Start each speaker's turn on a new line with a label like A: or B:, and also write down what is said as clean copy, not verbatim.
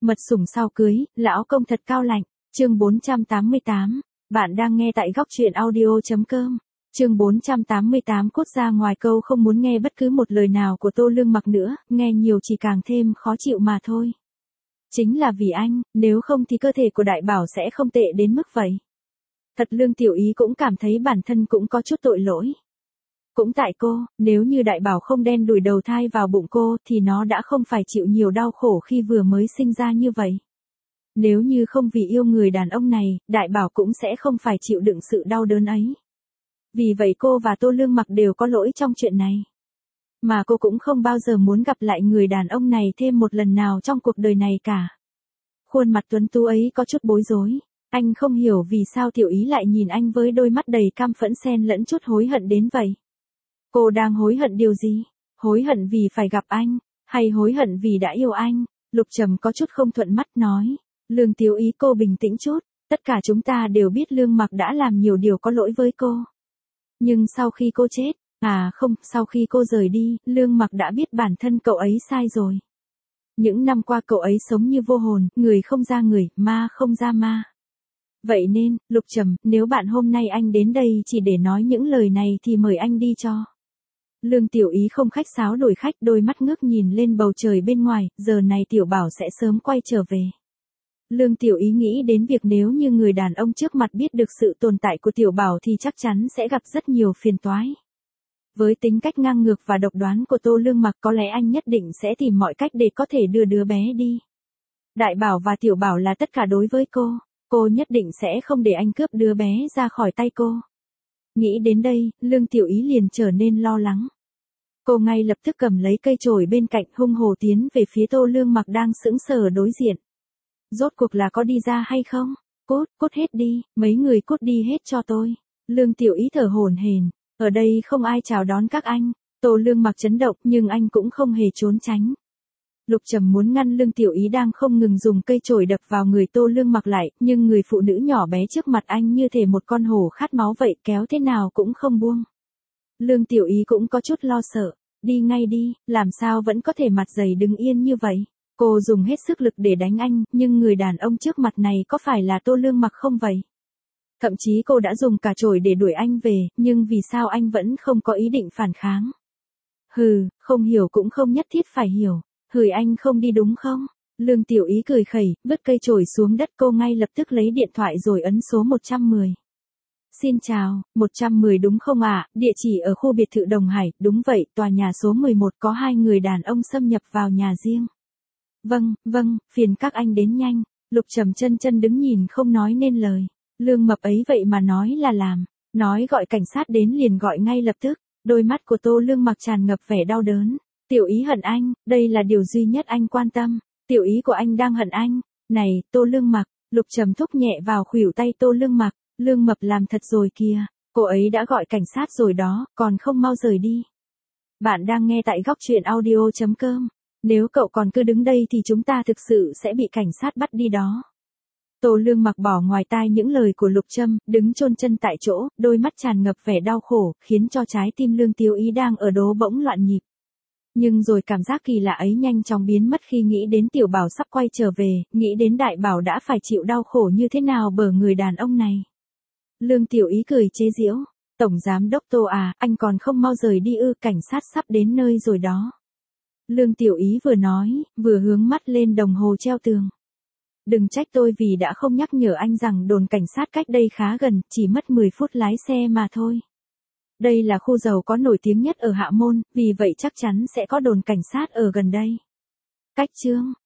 A: Mật sủng sau cưới, lão công thật cao lạnh. Chương 488. Bạn đang nghe tại góc truyện audio.com. Chương 488 cốt ra ngoài câu không muốn nghe bất cứ một lời nào của Tô Lương Mặc nữa, nghe nhiều chỉ càng thêm khó chịu mà thôi. Chính là vì anh, nếu không thì cơ thể của đại bảo sẽ không tệ đến mức vậy. Thật Lương Tiểu Ý cũng cảm thấy bản thân cũng có chút tội lỗi. Cũng tại cô, nếu như đại bảo không đen đùi đầu thai vào bụng cô thì nó đã không phải chịu nhiều đau khổ khi vừa mới sinh ra như vậy. Nếu như không vì yêu người đàn ông này, đại bảo cũng sẽ không phải chịu đựng sự đau đớn ấy. Vì vậy cô và Tô Lương Mặc đều có lỗi trong chuyện này. Mà cô cũng không bao giờ muốn gặp lại người đàn ông này thêm một lần nào trong cuộc đời này cả. Khuôn mặt tuấn tú ấy có chút bối rối. Anh không hiểu vì sao Tiểu Ý lại nhìn anh với đôi mắt đầy cam phẫn xen lẫn chút hối hận đến vậy. Cô đang hối hận điều gì? Hối hận vì phải gặp anh, hay hối hận vì đã yêu anh? Lục Trầm có chút không thuận mắt nói. Lương Tiểu Ý cô bình tĩnh chút, tất cả chúng ta đều biết Lương Mặc đã làm nhiều điều có lỗi với cô. Nhưng sau khi cô chết, sau khi cô rời đi, Lương Mặc đã biết bản thân cậu ấy sai rồi. Những năm qua cậu ấy sống như vô hồn, người không ra người, ma không ra ma. Vậy nên, Lục Trầm, nếu bạn hôm nay anh đến đây chỉ để nói những lời này thì mời anh đi cho. Lương Tiểu Ý không khách sáo đổi khách, đôi mắt ngước nhìn lên bầu trời bên ngoài, giờ này Tiểu Bảo sẽ sớm quay trở về. Lương Tiểu Ý nghĩ đến việc nếu như người đàn ông trước mặt biết được sự tồn tại của Tiểu Bảo thì chắc chắn sẽ gặp rất nhiều phiền toái. Với tính cách ngang ngược và độc đoán của Tô Lương Mặc có lẽ anh nhất định sẽ tìm mọi cách để có thể đưa đứa bé đi. Đại Bảo và Tiểu Bảo là tất cả đối với cô nhất định sẽ không để anh cướp đứa bé ra khỏi tay cô. Nghĩ đến đây, Lương Tiểu Ý liền trở nên lo lắng. Cô ngay lập tức cầm lấy cây chổi bên cạnh hung hồ tiến về phía Tô Lương Mặc đang sững sờ đối diện. Rốt cuộc là có đi ra hay không? Cút hết đi, mấy người cút đi hết cho tôi. Lương Tiểu Ý thở hổn hển, ở đây không ai chào đón các anh. Tô Lương Mặc chấn động nhưng anh cũng không hề trốn tránh. Lục Trầm muốn ngăn Lương Tiểu Ý đang không ngừng dùng cây chổi đập vào người Tô Lương Mặc lại, nhưng người phụ nữ nhỏ bé trước mặt anh như thể một con hổ khát máu vậy, kéo thế nào cũng không buông. Lương Tiểu Ý cũng có chút lo sợ, đi ngay đi, làm sao vẫn có thể mặt dày đứng yên như vậy. Cô dùng hết sức lực để đánh anh, nhưng người đàn ông trước mặt này có phải là Tô Lương Mặc không vậy? Thậm chí cô đã dùng cả chổi để đuổi anh về, nhưng vì sao anh vẫn không có ý định phản kháng? Không hiểu cũng không nhất thiết phải hiểu. Anh không đi đúng không? Lương Tiểu Ý cười khẩy, vứt cây chổi xuống đất, cô ngay lập tức lấy điện thoại rồi ấn số 110. Xin chào, 110 đúng không ạ? Địa chỉ ở khu biệt thự Đồng Hải, đúng vậy, tòa nhà số 11 có 2 người đàn ông xâm nhập vào nhà riêng. Vâng, phiền các anh đến nhanh. Lục Trầm chân đứng nhìn không nói nên lời. Lương Mập ấy vậy mà nói là làm, nói gọi cảnh sát đến liền gọi ngay lập tức. Đôi mắt của Tô Lương Mặc tràn ngập vẻ đau đớn. Tiểu Ý hận anh, đây là điều duy nhất anh quan tâm. Tiểu Ý của anh đang hận anh. Này, Tô Lương Mặc, Lục Trầm thúc nhẹ vào khuỷu tay Tô Lương Mặc. Lương Mập làm thật rồi kìa, cô ấy đã gọi cảnh sát rồi đó, còn không mau rời đi. Bạn đang nghe tại góc truyện audio.com. Nếu cậu còn cứ đứng đây thì chúng ta thực sự sẽ bị cảnh sát bắt đi đó. Tô Lương Mặc bỏ ngoài tai những lời của Lục Trâm, đứng chôn chân tại chỗ, đôi mắt tràn ngập vẻ đau khổ, khiến cho trái tim Lương Tiểu Ý đang ở đố bỗng loạn nhịp. Nhưng rồi cảm giác kỳ lạ ấy nhanh chóng biến mất khi nghĩ đến Tiểu Bảo sắp quay trở về, nghĩ đến Đại Bảo đã phải chịu đau khổ như thế nào bởi người đàn ông này. Lương Tiểu Ý cười chế giễu, Tổng Giám Đốc Tô à, anh còn không mau rời đi ư, cảnh sát sắp đến nơi rồi đó. Lương Tiểu Ý vừa nói, vừa hướng mắt lên đồng hồ treo tường. Đừng trách tôi vì đã không nhắc nhở anh rằng đồn cảnh sát cách đây khá gần, chỉ mất 10 phút lái xe mà thôi. Đây là khu giàu có nổi tiếng nhất ở Hạ Môn, vì vậy chắc chắn sẽ có đồn cảnh sát ở gần đây. Cách chương